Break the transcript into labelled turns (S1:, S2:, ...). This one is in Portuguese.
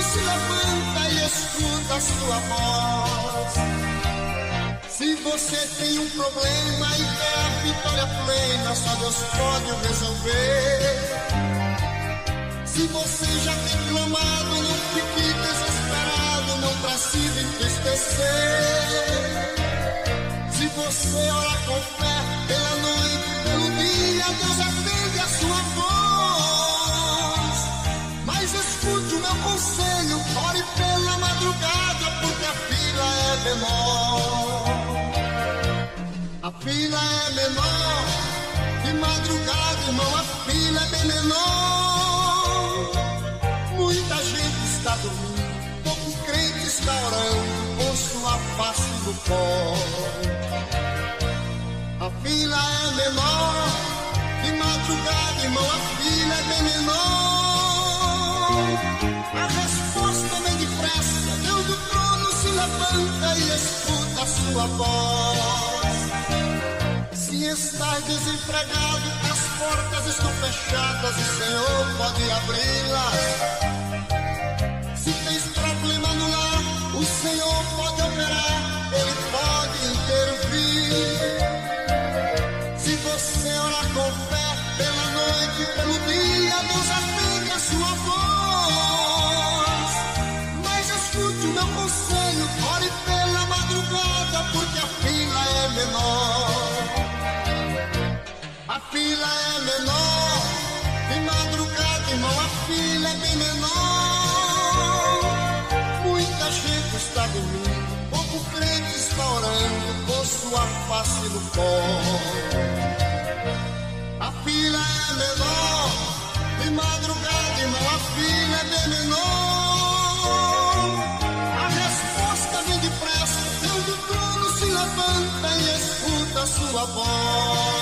S1: se levanta e escuta a sua voz. Se você tem um problema e quer a vitória plena, só Deus pode o resolver. Se você já tem clamado, não fique desesperado, não precisa entristecer. Se você ora com fé, pela noite, pelo dia, Deus atende a sua voz. Mas escute o meu conselho, ore pela madrugada, porque a fila é menor. A fila é menor, de madrugada, irmão, a fila é bem menor. Muita gente está dormindo, pouco crente está orando, com sua face no pó. A fila é menor, de madrugada, irmão, a fila é bem menor. A resposta vem depressa, Deus do trono se levanta e escuta a sua voz. Se estás desempregado, as portas estão fechadas, o Senhor pode abri-las. Se tens problema no lar, o Senhor pode operar, Ele pode intervir. Se você orar com fé, pela noite, pelo dia, Deus atende a sua voz. Mas escute o meu conselho, ore pela madrugada, porque a fila é menor. A fila é menor, de madrugada, irmão, a fila é bem menor. Muita gente está dormindo, pouco crente está orando, com sua face no pó. A fila é menor, de madrugada, irmão, a fila é bem menor. A resposta vem depressa, Deus do trono se levanta e escuta a sua voz.